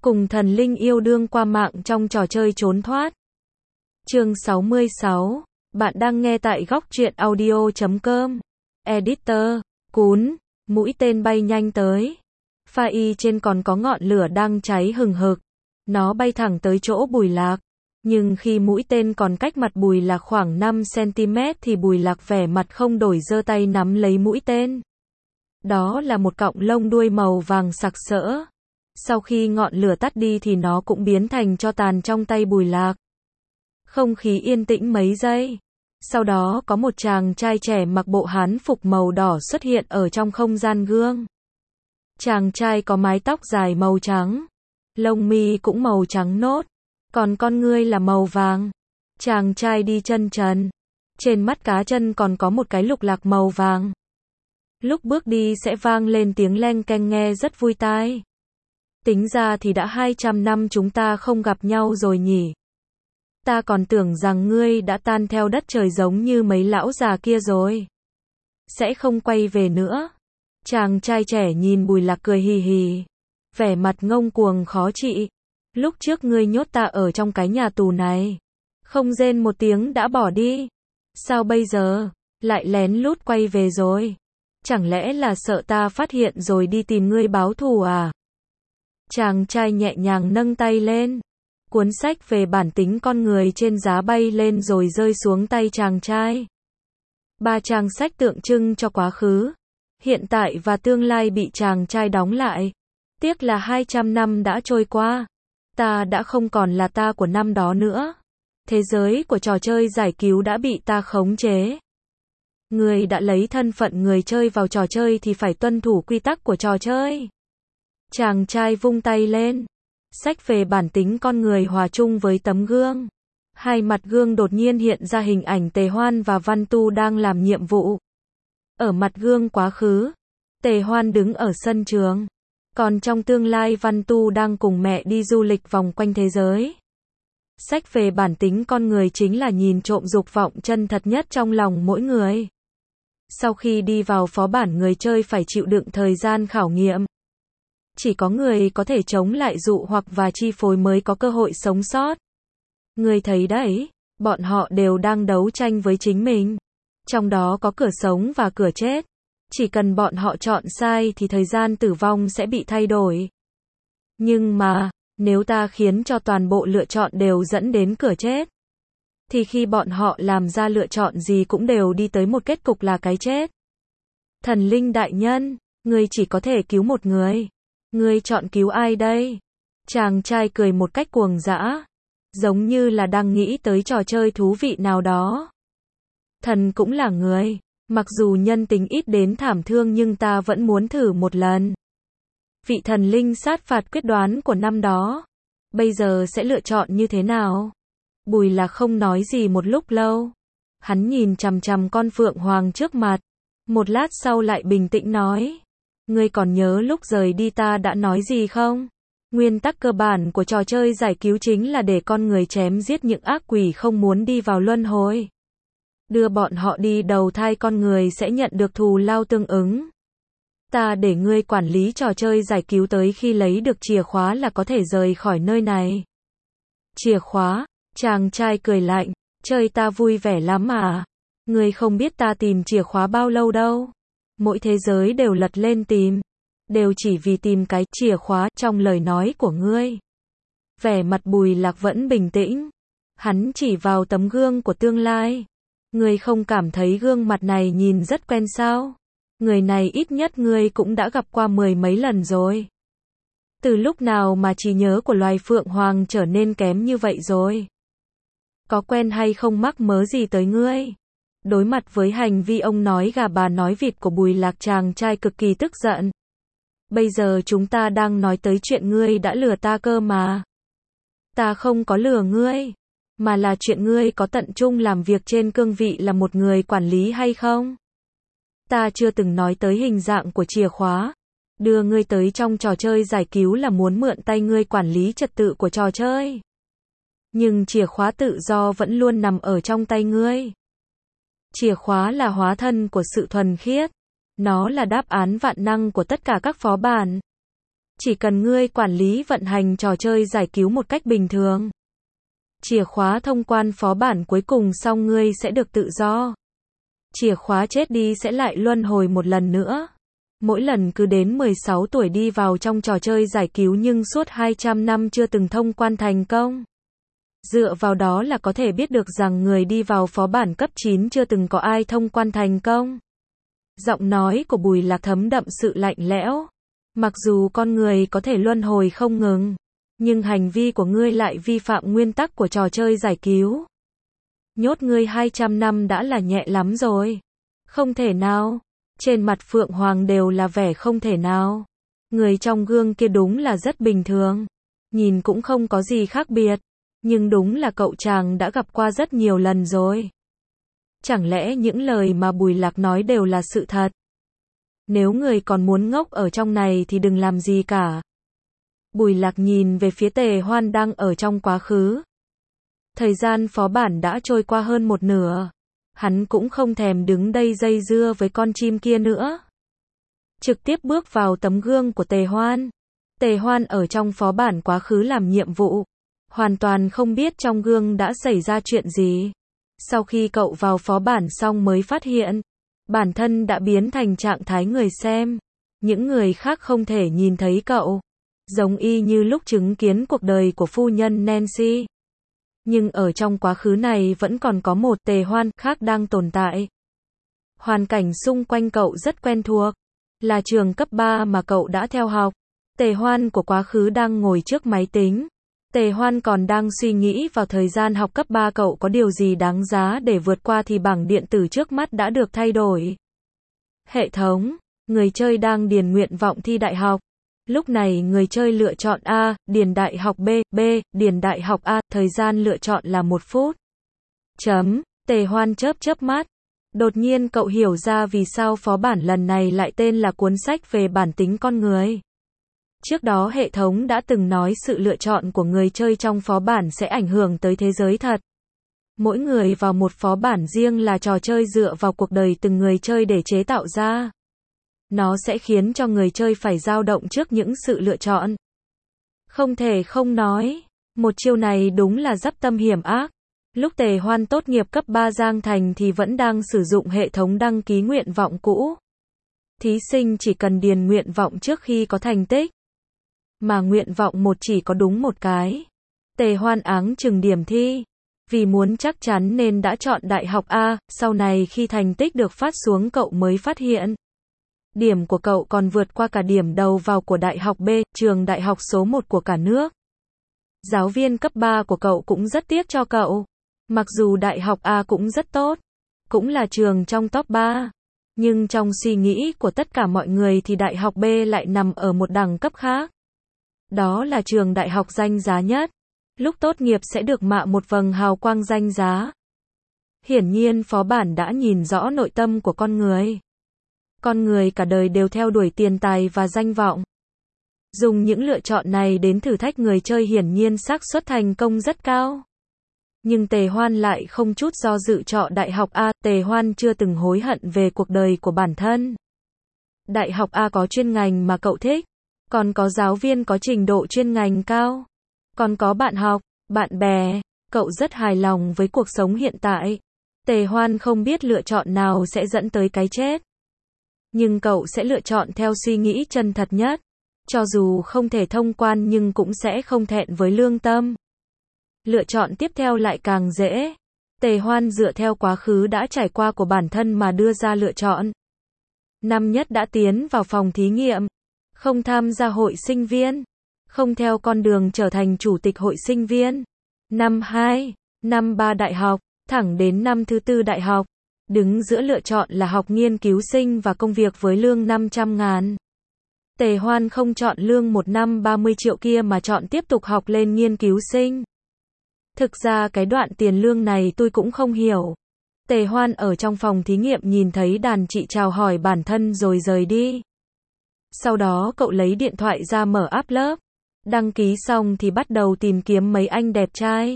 Cùng thần linh yêu đương qua mạng trong trò chơi trốn thoát. Chương 66. Bạn đang nghe tại góc truyện audio.com. Editor. Cún. Mũi tên bay nhanh tới. Pha y trên còn có ngọn lửa đang cháy hừng hực. Nó bay thẳng tới chỗ Bùi Lạc. Nhưng khi mũi tên còn cách mặt Bùi Lạc khoảng 5cm thì Bùi Lạc vẻ mặt không đổi giơ tay nắm lấy mũi tên. Đó là một cọng lông đuôi màu vàng sặc sỡ. Sau khi ngọn lửa tắt đi thì nó cũng biến thành tro tàn trong tay Bùi Lạc. Không khí yên tĩnh mấy giây. Sau đó có một chàng trai trẻ mặc bộ hán phục màu đỏ xuất hiện ở trong không gian gương. Chàng trai có mái tóc dài màu trắng. Lông mi cũng màu trắng nốt. Còn con ngươi là màu vàng. Chàng trai đi chân trần. Trên mắt cá chân còn có một cái lục lạc màu vàng. Lúc bước đi sẽ vang lên tiếng leng keng nghe rất vui tai. Tính ra thì đã 200 năm chúng ta không gặp nhau rồi nhỉ. Ta còn tưởng rằng ngươi đã tan theo đất trời giống như mấy lão già kia rồi. Sẽ không quay về nữa. Chàng trai trẻ nhìn Bùi Lạc cười hì hì. Vẻ mặt ngông cuồng khó trị. Lúc trước ngươi nhốt ta ở trong cái nhà tù này. Không rên một tiếng đã bỏ đi. Sao bây giờ, lại lén lút quay về rồi? Chẳng lẽ là sợ ta phát hiện rồi đi tìm ngươi báo thù à? Chàng trai nhẹ nhàng nâng tay lên. Cuốn sách về bản tính con người trên giá bay lên rồi rơi xuống tay chàng trai. 3 trang sách tượng trưng cho quá khứ, hiện tại và tương lai bị chàng trai đóng lại. Tiếc là 200 năm đã trôi qua. Ta đã không còn là ta của năm đó nữa. Thế giới của trò chơi giải cứu đã bị ta khống chế. Người đã lấy thân phận người chơi vào trò chơi thì phải tuân thủ quy tắc của trò chơi. Chàng trai vung tay lên. Sách về bản tính con người hòa chung với tấm gương. Hai mặt gương đột nhiên hiện ra hình ảnh Tề Hoan và Văn Tu đang làm nhiệm vụ. Ở mặt gương quá khứ, Tề Hoan đứng ở sân trường. Còn trong tương lai Văn Tu đang cùng mẹ đi du lịch vòng quanh thế giới. Sách về bản tính con người chính là nhìn trộm dục vọng chân thật nhất trong lòng mỗi người. Sau khi đi vào phó bản người chơi phải chịu đựng thời gian khảo nghiệm. Chỉ có người có thể chống lại dụ hoặc và chi phối mới có cơ hội sống sót. Người thấy đấy, bọn họ đều đang đấu tranh với chính mình. Trong đó có cửa sống và cửa chết. Chỉ cần bọn họ chọn sai thì thời gian tử vong sẽ bị thay đổi. Nhưng mà, nếu ta khiến cho toàn bộ lựa chọn đều dẫn đến cửa chết, thì khi bọn họ làm ra lựa chọn gì cũng đều đi tới một kết cục là cái chết. Thần linh đại nhân, ngươi chỉ có thể cứu một người. Ngươi chọn cứu ai đây? Chàng trai cười một cách cuồng dã, giống như là đang nghĩ tới trò chơi thú vị nào đó. Thần cũng là người, mặc dù nhân tính ít đến thảm thương nhưng ta vẫn muốn thử một lần. Vị thần linh sát phạt quyết đoán của năm đó, bây giờ sẽ lựa chọn như thế nào? Bùi Lạc không nói gì một lúc lâu. Hắn nhìn chằm chằm con phượng hoàng trước mặt. Một lát sau lại bình tĩnh nói. Ngươi còn nhớ lúc rời đi ta đã nói gì không? Nguyên tắc cơ bản của trò chơi giải cứu chính là để con người chém giết những ác quỷ không muốn đi vào luân hồi. Đưa bọn họ đi đầu thai con người sẽ nhận được thù lao tương ứng. Ta để ngươi quản lý trò chơi giải cứu tới khi lấy được chìa khóa là có thể rời khỏi nơi này. Chìa khóa? Chàng trai cười lạnh. Chơi ta vui vẻ lắm à? Ngươi không biết ta tìm chìa khóa bao lâu đâu. Mỗi thế giới đều lật lên tìm. Đều chỉ vì tìm cái chìa khóa trong lời nói của ngươi. Vẻ mặt Bùi Lạc vẫn bình tĩnh. Hắn chỉ vào tấm gương của tương lai. Ngươi không cảm thấy gương mặt này nhìn rất quen sao? Người này ít nhất ngươi cũng đã gặp qua 10 mấy lần rồi. Từ lúc nào mà trí nhớ của loài phượng hoàng trở nên kém như vậy rồi? Có quen hay không mắc mớ gì tới ngươi? Đối mặt với hành vi ông nói gà bà nói vịt của Bùi Lạc, chàng trai cực kỳ tức giận. Bây giờ chúng ta đang nói tới chuyện ngươi đã lừa ta cơ mà. Ta không có lừa ngươi, mà là chuyện ngươi có tận trung làm việc trên cương vị là một người quản lý hay không? Ta chưa từng nói tới hình dạng của chìa khóa. Đưa ngươi tới trong trò chơi giải cứu là muốn mượn tay ngươi quản lý trật tự của trò chơi. Nhưng chìa khóa tự do vẫn luôn nằm ở trong tay ngươi. Chìa khóa là hóa thân của sự thuần khiết. Nó là đáp án vạn năng của tất cả các phó bản. Chỉ cần ngươi quản lý vận hành trò chơi giải cứu một cách bình thường. Chìa khóa thông quan phó bản cuối cùng xong ngươi sẽ được tự do. Chìa khóa chết đi sẽ lại luân hồi một lần nữa. Mỗi lần cứ đến 16 tuổi đi vào trong trò chơi giải cứu nhưng suốt 200 năm chưa từng thông quan thành công. Dựa vào đó là có thể biết được rằng người đi vào phó bản cấp 9 chưa từng có ai thông quan thành công. Giọng nói của Bùi Lạc thấm đậm sự lạnh lẽo. Mặc dù con người có thể luân hồi không ngừng, nhưng hành vi của ngươi lại vi phạm nguyên tắc của trò chơi giải cứu. Nhốt ngươi 200 năm đã là nhẹ lắm rồi. Không thể nào. Trên mặt Phượng Hoàng đều là vẻ không thể nào. Người trong gương kia đúng là rất bình thường. Nhìn cũng không có gì khác biệt. Nhưng đúng là cậu chàng đã gặp qua rất nhiều lần rồi. Chẳng lẽ những lời mà Bùi Lạc nói đều là sự thật? Nếu người còn muốn ngốc ở trong này thì đừng làm gì cả. Bùi Lạc nhìn về phía Tề Hoan đang ở trong quá khứ. Thời gian phó bản đã trôi qua hơn một nửa. Hắn cũng không thèm đứng đây dây dưa với con chim kia nữa. Trực tiếp bước vào tấm gương của Tề Hoan. Tề Hoan ở trong phó bản quá khứ làm nhiệm vụ. Hoàn toàn không biết trong gương đã xảy ra chuyện gì. Sau khi cậu vào phó bản xong mới phát hiện. Bản thân đã biến thành trạng thái người xem. Những người khác không thể nhìn thấy cậu. Giống y như lúc chứng kiến cuộc đời của phu nhân Nancy. Nhưng ở trong quá khứ này vẫn còn có một Tề Hoan khác đang tồn tại. Hoàn cảnh xung quanh cậu rất quen thuộc. Là trường cấp 3 mà cậu đã theo học. Tề Hoan của quá khứ đang ngồi trước máy tính. Tề Hoan còn đang suy nghĩ vào thời gian học cấp 3 cậu có điều gì đáng giá để vượt qua thì bảng điện tử trước mắt đã được thay đổi. Hệ thống. Người chơi đang điền nguyện vọng thi đại học. Lúc này người chơi lựa chọn A, điền đại học B, B, điền đại học A, thời gian lựa chọn là 1 phút. Tề Hoan chớp mắt. Đột nhiên cậu hiểu ra vì sao phó bản lần này lại tên là cuốn sách về bản tính con người. Trước đó hệ thống đã từng nói sự lựa chọn của người chơi trong phó bản sẽ ảnh hưởng tới thế giới thật. Mỗi người vào một phó bản riêng là trò chơi dựa vào cuộc đời từng người chơi để chế tạo ra. Nó sẽ khiến cho người chơi phải dao động trước những sự lựa chọn. Không thể không nói, một chiêu này đúng là dắp tâm hiểm ác. Lúc Tề Hoan tốt nghiệp cấp 3 Giang Thành thì vẫn đang sử dụng hệ thống đăng ký nguyện vọng cũ. Thí sinh chỉ cần điền nguyện vọng trước khi có thành tích. Mà nguyện vọng một chỉ có đúng một cái. Tề Hoan áng chừng điểm thi. Vì muốn chắc chắn nên đã chọn đại học A, sau này khi thành tích được phát xuống cậu mới phát hiện. Điểm của cậu còn vượt qua cả điểm đầu vào của đại học B, trường đại học số 1 của cả nước. Giáo viên cấp 3 của cậu cũng rất tiếc cho cậu. Mặc dù đại học A cũng rất tốt, cũng là trường trong top 3. Nhưng trong suy nghĩ của tất cả mọi người thì đại học B lại nằm ở một đẳng cấp khác. Đó là trường đại học danh giá nhất. Lúc tốt nghiệp sẽ được mạ một vầng hào quang danh giá. Hiển nhiên phó bản đã nhìn rõ nội tâm của con người. Con người cả đời đều theo đuổi tiền tài và danh vọng. Dùng những lựa chọn này đến thử thách người chơi hiển nhiên xác suất thành công rất cao. Nhưng Tề Hoan lại không chút do dự chọn đại học A. Tề Hoan chưa từng hối hận về cuộc đời của bản thân. Đại học A có chuyên ngành mà cậu thích. Còn có giáo viên có trình độ chuyên ngành cao. Còn có bạn học, bạn bè. Cậu rất hài lòng với cuộc sống hiện tại. Tề Hoan không biết lựa chọn nào sẽ dẫn tới cái chết. Nhưng cậu sẽ lựa chọn theo suy nghĩ chân thật nhất. Cho dù không thể thông quan nhưng cũng sẽ không thẹn với lương tâm. Lựa chọn tiếp theo lại càng dễ. Tề Hoan dựa theo quá khứ đã trải qua của bản thân mà đưa ra lựa chọn. Năm nhất đã tiến vào phòng thí nghiệm. Không tham gia hội sinh viên. Không theo con đường trở thành chủ tịch hội sinh viên. Năm 2, năm 3 đại học, thẳng đến năm thứ 4 đại học. Đứng giữa lựa chọn là học nghiên cứu sinh và công việc với lương 500.000. Tề Hoan không chọn lương một năm 30 triệu kia mà chọn tiếp tục học lên nghiên cứu sinh. Thực ra cái đoạn tiền lương này tôi cũng không hiểu. Tề Hoan ở trong phòng thí nghiệm nhìn thấy đàn chị chào hỏi bản thân rồi rời đi. Sau đó cậu lấy điện thoại ra mở app lớp. Đăng ký xong thì bắt đầu tìm kiếm mấy anh đẹp trai.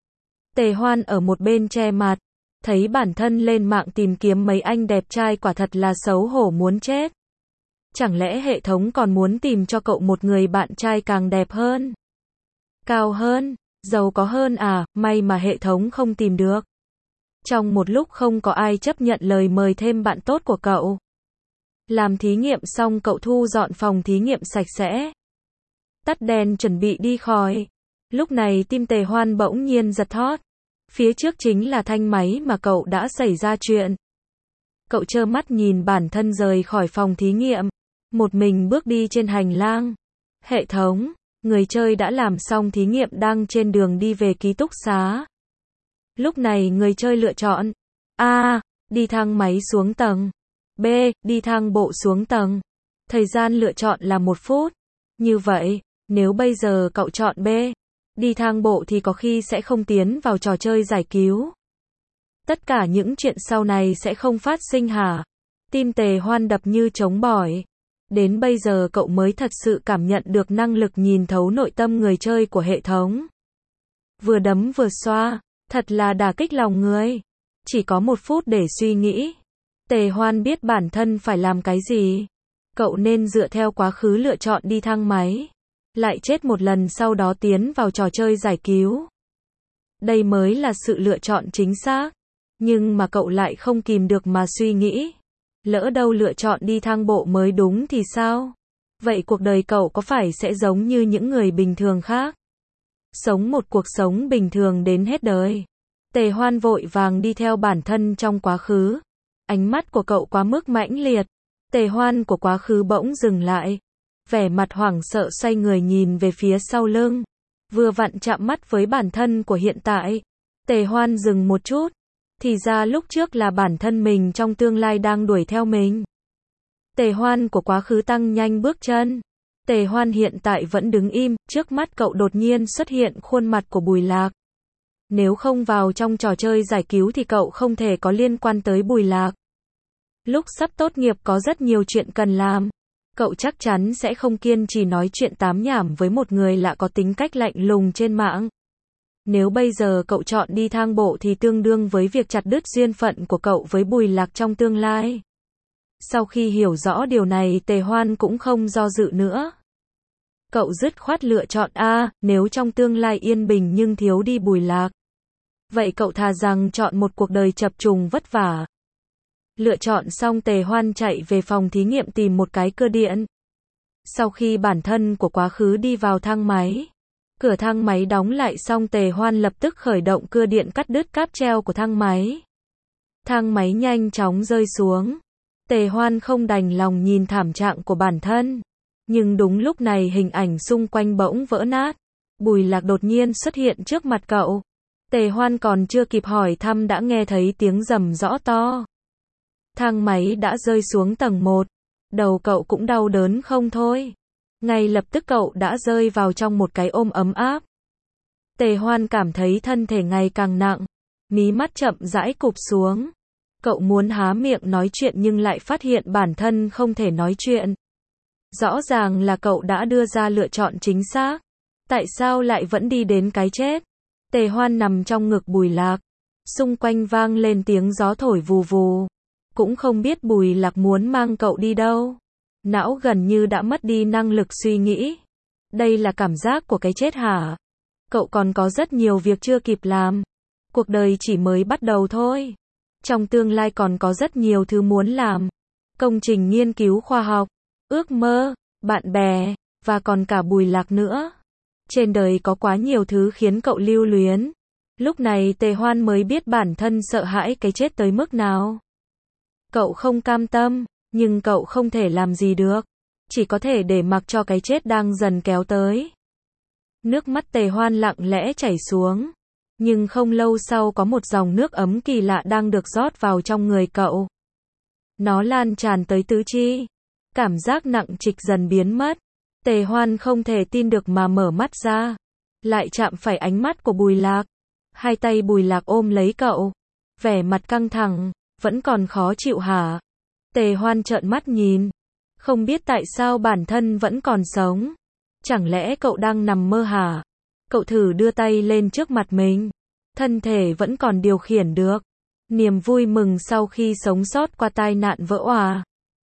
Tề Hoan ở một bên che mặt. Thấy bản thân lên mạng tìm kiếm mấy anh đẹp trai quả thật là xấu hổ muốn chết. Chẳng lẽ hệ thống còn muốn tìm cho cậu một người bạn trai càng đẹp hơn, cao hơn, giàu có hơn à? May mà hệ thống không tìm được. Trong một lúc không có ai chấp nhận lời mời thêm bạn tốt của cậu. Làm thí nghiệm xong cậu thu dọn phòng thí nghiệm sạch sẽ. Tắt đèn chuẩn bị đi khỏi. Lúc này tim Tề Hoan bỗng nhiên giật thót. Phía trước chính là thanh máy mà cậu đã xảy ra chuyện. Cậu trơ mắt nhìn bản thân rời khỏi phòng thí nghiệm. Một mình bước đi trên hành lang. Hệ thống, người chơi đã làm xong thí nghiệm đang trên đường đi về ký túc xá. Lúc này người chơi lựa chọn A. Đi thang máy xuống tầng. B. Đi thang bộ xuống tầng. Thời gian lựa chọn là 1 phút. Như vậy, nếu bây giờ cậu chọn B. Đi thang bộ thì có khi sẽ không tiến vào trò chơi giải cứu. Tất cả những chuyện sau này sẽ không phát sinh hả? Tim Tề Hoan đập như trống bỏi. Đến bây giờ cậu mới thật sự cảm nhận được năng lực nhìn thấu nội tâm người chơi của hệ thống. Vừa đấm vừa xoa, thật là đả kích lòng người. Chỉ có 1 phút để suy nghĩ. Tề Hoan biết bản thân phải làm cái gì. Cậu nên dựa theo quá khứ lựa chọn đi thang máy. Lại chết một lần sau đó tiến vào trò chơi giải cứu. Đây mới là sự lựa chọn chính xác. Nhưng mà cậu lại không kìm được mà suy nghĩ. Lỡ đâu lựa chọn đi thang bộ mới đúng thì sao? Vậy cuộc đời cậu có phải sẽ giống như những người bình thường khác? Sống một cuộc sống bình thường đến hết đời. Tề Hoan vội vàng đi theo bản thân trong quá khứ. Ánh mắt của cậu quá mức mãnh liệt. Tề Hoan của quá khứ bỗng dừng lại. Vẻ mặt hoảng sợ xoay người nhìn về phía sau lưng. Vừa vặn chạm mắt với bản thân của hiện tại. Tề Hoan dừng một chút. Thì ra lúc trước là bản thân mình trong tương lai đang đuổi theo mình. Tề Hoan của quá khứ tăng nhanh bước chân. Tề Hoan hiện tại vẫn đứng im, trước mắt cậu đột nhiên xuất hiện khuôn mặt của Bùi Lạc. Nếu không vào trong trò chơi giải cứu thì cậu không thể có liên quan tới Bùi Lạc. Lúc sắp tốt nghiệp có rất nhiều chuyện cần làm. Cậu chắc chắn sẽ không kiên trì nói chuyện tám nhảm với một người lạ có tính cách lạnh lùng trên mạng. Nếu bây giờ cậu chọn đi thang bộ thì tương đương với việc chặt đứt duyên phận của cậu với Bùi Lạc trong tương lai. Sau khi hiểu rõ điều này, Tề Hoan cũng không do dự nữa. Cậu dứt khoát lựa chọn A, nếu trong tương lai yên bình nhưng thiếu đi Bùi Lạc. Vậy cậu thà rằng chọn một cuộc đời chập trùng vất vả. Lựa chọn xong Tề Hoan chạy về phòng thí nghiệm tìm một cái cưa điện. Sau khi bản thân của quá khứ đi vào thang máy, cửa thang máy đóng lại xong Tề Hoan lập tức khởi động cưa điện cắt đứt cáp treo của thang máy. Thang máy nhanh chóng rơi xuống. Tề Hoan không đành lòng nhìn thảm trạng của bản thân. Nhưng đúng lúc này hình ảnh xung quanh bỗng vỡ nát. Bùi Lạc đột nhiên xuất hiện trước mặt cậu. Tề Hoan còn chưa kịp hỏi thăm đã nghe thấy tiếng rầm rõ to. Thang máy đã rơi xuống tầng 1. Đầu cậu cũng đau đớn không thôi. Ngay lập tức cậu đã rơi vào trong một cái ôm ấm áp. Tề Hoan cảm thấy thân thể ngày càng nặng. Mí mắt chậm rãi cụp xuống. Cậu muốn há miệng nói chuyện nhưng lại phát hiện bản thân không thể nói chuyện. Rõ ràng là cậu đã đưa ra lựa chọn chính xác. Tại sao lại vẫn đi đến cái chết? Tề Hoan nằm trong ngực Bùi Lạc. Xung quanh vang lên tiếng gió thổi vù vù. Cũng không biết Bùi Lạc muốn mang cậu đi đâu. Não gần như đã mất đi năng lực suy nghĩ. Đây là cảm giác của cái chết hả? Cậu còn có rất nhiều việc chưa kịp làm. Cuộc đời chỉ mới bắt đầu thôi. Trong tương lai còn có rất nhiều thứ muốn làm. Công trình nghiên cứu khoa học, ước mơ, bạn bè, và còn cả Bùi Lạc nữa. Trên đời có quá nhiều thứ khiến cậu lưu luyến. Lúc này Tề Hoan mới biết bản thân sợ hãi cái chết tới mức nào. Cậu không cam tâm, nhưng cậu không thể làm gì được. Chỉ có thể để mặc cho cái chết đang dần kéo tới. Nước mắt Tề Hoan lặng lẽ chảy xuống. Nhưng không lâu sau có một dòng nước ấm kỳ lạ đang được rót vào trong người cậu. Nó lan tràn tới tứ chi. Cảm giác nặng trịch dần biến mất. Tề Hoan không thể tin được mà mở mắt ra. Lại chạm phải ánh mắt của Bùi Lạc. Hai tay Bùi Lạc ôm lấy cậu. Vẻ mặt căng thẳng. Vẫn còn khó chịu hả? Tề Hoan trợn mắt nhìn. Không biết tại sao bản thân vẫn còn sống. Chẳng lẽ cậu đang nằm mơ hả? Cậu thử đưa tay lên trước mặt mình. Thân thể vẫn còn điều khiển được. Niềm vui mừng sau khi sống sót qua tai nạn vỡ òa.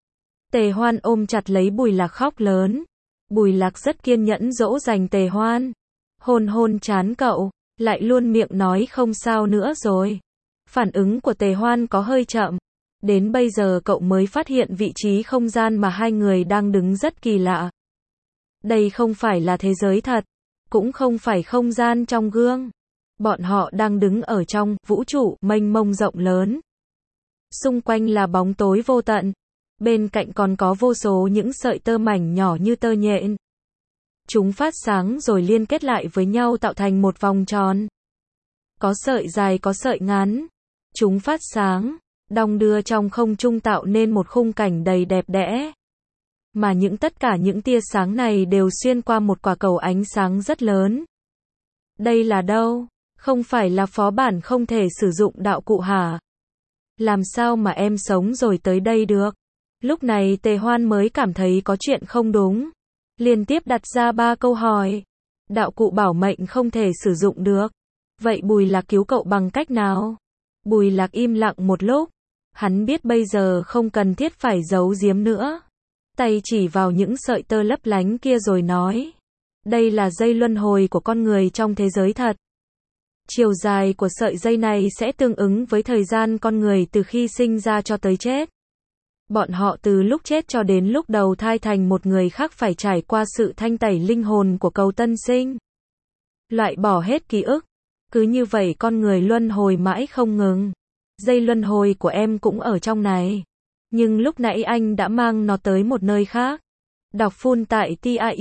Tề Hoan ôm chặt lấy Bùi Lạc khóc lớn. Bùi Lạc rất kiên nhẫn dỗ dành Tề Hoan. Hôn hôn trán cậu, lại luôn miệng nói không sao nữa rồi. Phản ứng của Tề Hoan có hơi chậm. Đến bây giờ cậu mới phát hiện vị trí không gian mà hai người đang đứng rất kỳ lạ. Đây không phải là thế giới thật, cũng không phải không gian trong gương. Bọn họ đang đứng ở trong vũ trụ mênh mông rộng lớn. Xung quanh là bóng tối vô tận. Bên cạnh còn có vô số những sợi tơ mảnh nhỏ như tơ nhện. Chúng phát sáng rồi liên kết lại với nhau tạo thành một vòng tròn. Có sợi dài có sợi ngắn. Chúng phát sáng, đong đưa trong không trung tạo nên một khung cảnh đầy đẹp đẽ. Mà tất cả những tia sáng này đều xuyên qua một quả cầu ánh sáng rất lớn. Đây là đâu? Không phải là phó bản không thể sử dụng đạo cụ hả? Làm sao mà em sống rồi tới đây được? Lúc này Tề Hoan mới cảm thấy có chuyện không đúng. Liên tiếp đặt ra 3 câu hỏi. Đạo cụ bảo mệnh không thể sử dụng được. Vậy Bùi Lạc cứu cậu bằng cách nào? Bùi Lạc im lặng một lúc. Hắn biết bây giờ không cần thiết phải giấu giếm nữa. Tay chỉ vào những sợi tơ lấp lánh kia rồi nói. Đây là dây luân hồi của con người trong thế giới thật. Chiều dài của sợi dây này sẽ tương ứng với thời gian con người từ khi sinh ra cho tới chết. Bọn họ từ lúc chết cho đến lúc đầu thai thành một người khác phải trải qua sự thanh tẩy linh hồn của cầu tân sinh. Loại bỏ hết ký ức. Cứ như vậy con người luân hồi mãi không ngừng. Dây luân hồi của em cũng ở trong này. Nhưng lúc nãy anh đã mang nó tới một nơi khác. Đọc full tại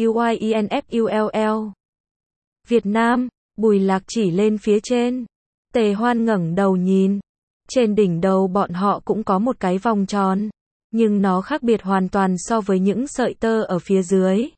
TIUYINFULL. Việt Nam, Bùi Lạc chỉ lên phía trên. Tề Hoan ngẩng đầu nhìn. Trên đỉnh đầu bọn họ cũng có một cái vòng tròn. Nhưng nó khác biệt hoàn toàn so với những sợi tơ ở phía dưới.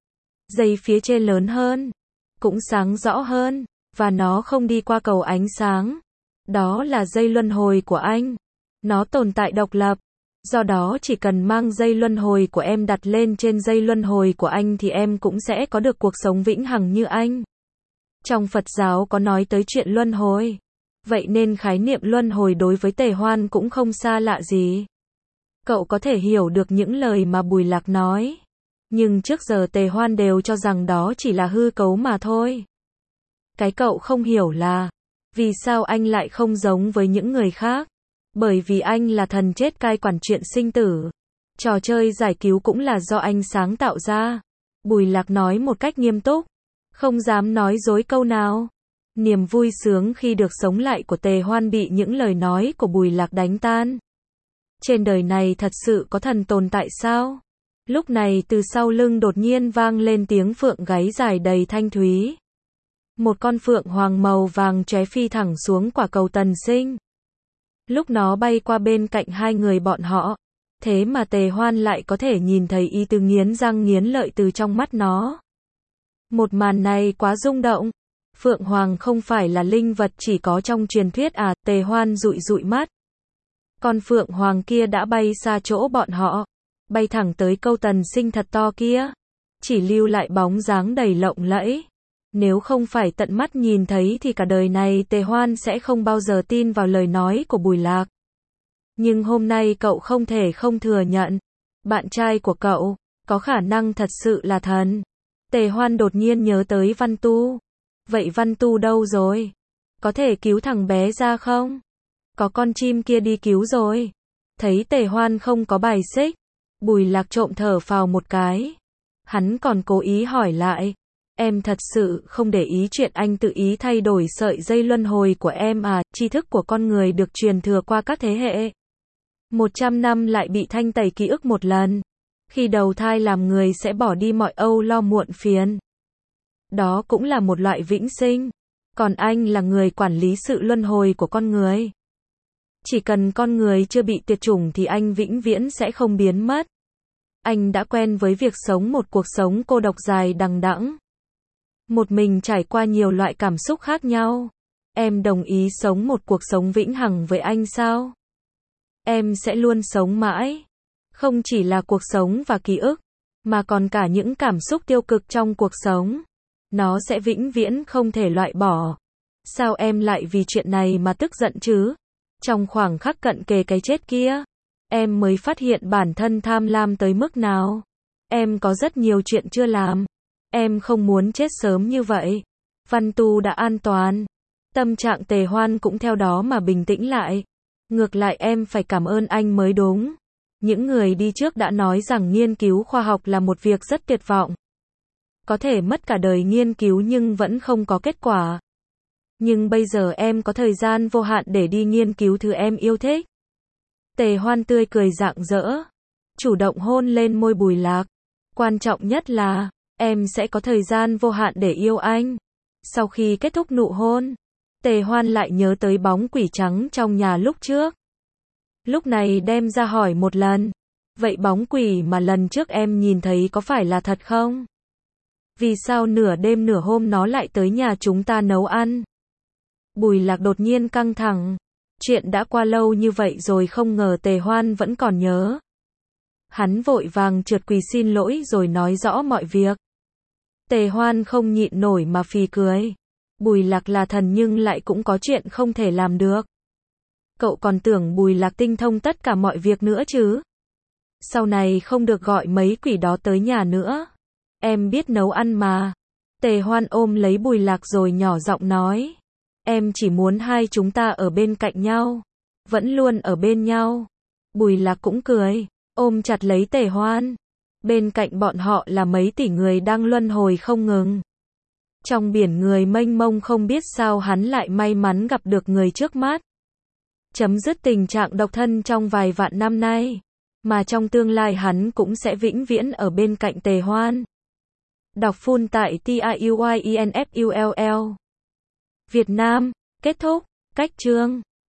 Dây phía trên lớn hơn. Cũng sáng rõ hơn. Và nó không đi qua cầu ánh sáng. Đó là dây luân hồi của anh. Nó tồn tại độc lập. Do đó chỉ cần mang dây luân hồi của em đặt lên trên dây luân hồi của anh thì em cũng sẽ có được cuộc sống vĩnh hằng như anh. Trong Phật giáo có nói tới chuyện luân hồi. Vậy nên khái niệm luân hồi đối với Tề Hoan cũng không xa lạ gì. Cậu có thể hiểu được những lời mà Bùi Lạc nói. Nhưng trước giờ Tề Hoan đều cho rằng đó chỉ là hư cấu mà thôi. Cái cậu không hiểu là, vì sao anh lại không giống với những người khác? Bởi vì anh là thần chết cai quản chuyện sinh tử. Trò chơi giải cứu cũng là do anh sáng tạo ra. Bùi Lạc nói một cách nghiêm túc. Không dám nói dối câu nào. Niềm vui sướng khi được sống lại của Tề Hoan bị những lời nói của Bùi Lạc đánh tan. Trên đời này thật sự có thần tồn tại sao? Lúc này từ sau lưng đột nhiên vang lên tiếng phượng gáy dài đầy thanh thúy. Một con phượng hoàng màu vàng chóe phi thẳng xuống quả cầu tần sinh. Lúc nó bay qua bên cạnh hai người bọn họ, thế mà Tề Hoan lại có thể nhìn thấy ý tứ nghiến răng nghiến lợi từ trong mắt nó. Một màn này quá rung động. Phượng hoàng không phải là linh vật chỉ có trong truyền thuyết à? Tề Hoan dụi dụi mắt. Con phượng hoàng kia đã bay xa chỗ bọn họ, bay thẳng tới câu tần sinh thật to kia, chỉ lưu lại bóng dáng đầy lộng lẫy. Nếu không phải tận mắt nhìn thấy thì cả đời này Tề Hoan sẽ không bao giờ tin vào lời nói của Bùi Lạc. Nhưng hôm nay cậu không thể không thừa nhận, bạn trai của cậu có khả năng thật sự là thần. Tề Hoan đột nhiên nhớ tới Văn Tu. Vậy Văn Tu đâu rồi? Có thể cứu thằng bé ra không? Có con chim kia đi cứu rồi. Thấy Tề Hoan không có bài xích, Bùi Lạc trộm thở phào một cái. Hắn còn cố ý hỏi lại. Em thật sự không để ý chuyện anh tự ý thay đổi sợi dây luân hồi của em à? Tri thức của con người được truyền thừa qua các thế hệ. 100 năm lại bị thanh tẩy ký ức một lần. Khi đầu thai làm người sẽ bỏ đi mọi âu lo muộn phiền. Đó cũng là một loại vĩnh sinh. Còn anh là người quản lý sự luân hồi của con người. Chỉ cần con người chưa bị tuyệt chủng thì anh vĩnh viễn sẽ không biến mất. Anh đã quen với việc sống một cuộc sống cô độc dài đằng đẵng. Một mình trải qua nhiều loại cảm xúc khác nhau. Em đồng ý sống một cuộc sống vĩnh hằng với anh sao? Em sẽ luôn sống mãi. Không chỉ là cuộc sống và ký ức, mà còn cả những cảm xúc tiêu cực trong cuộc sống. Nó sẽ vĩnh viễn không thể loại bỏ. Sao em lại vì chuyện này mà tức giận chứ? Trong khoảng khắc cận kề cái chết kia, em mới phát hiện bản thân tham lam tới mức nào. Em có rất nhiều chuyện chưa làm. Em không muốn chết sớm như vậy. Văn Tu đã an toàn. Tâm trạng Tề Hoan cũng theo đó mà bình tĩnh lại. Ngược lại em phải cảm ơn anh mới đúng. Những người đi trước đã nói rằng nghiên cứu khoa học là một việc rất tuyệt vọng. Có thể mất cả đời nghiên cứu nhưng vẫn không có kết quả. Nhưng bây giờ em có thời gian vô hạn để đi nghiên cứu thứ em yêu thích. Tề Hoan tươi cười rạng rỡ, chủ động hôn lên môi Bùi Lạc. Quan trọng nhất là, em sẽ có thời gian vô hạn để yêu anh. Sau khi kết thúc nụ hôn, Tề Hoan lại nhớ tới bóng quỷ trắng trong nhà lúc trước. Lúc này đem ra hỏi một lần. Vậy bóng quỷ mà lần trước em nhìn thấy có phải là thật không? Vì sao nửa đêm nửa hôm nó lại tới nhà chúng ta nấu ăn? Bùi Lạc đột nhiên căng thẳng. Chuyện đã qua lâu như vậy rồi không ngờ Tề Hoan vẫn còn nhớ. Hắn vội vàng trượt quỳ xin lỗi rồi nói rõ mọi việc. Tề Hoan không nhịn nổi mà phì cười. Bùi Lạc là thần nhưng lại cũng có chuyện không thể làm được. Cậu còn tưởng Bùi Lạc tinh thông tất cả mọi việc nữa chứ? Sau này không được gọi mấy quỷ đó tới nhà nữa. Em biết nấu ăn mà. Tề Hoan ôm lấy Bùi Lạc rồi nhỏ giọng nói. Em chỉ muốn hai chúng ta ở bên cạnh nhau. Vẫn luôn ở bên nhau. Bùi Lạc cũng cười, ôm chặt lấy Tề Hoan. Bên cạnh bọn họ là mấy tỷ người đang luân hồi không ngừng. Trong biển người mênh mông không biết sao hắn lại may mắn gặp được người trước mắt. Chấm dứt tình trạng độc thân trong vài vạn năm nay. Mà trong tương lai hắn cũng sẽ vĩnh viễn ở bên cạnh Tề Hoan. Đọc full tại TIUYINFULL. Việt Nam, kết thúc, cách chương.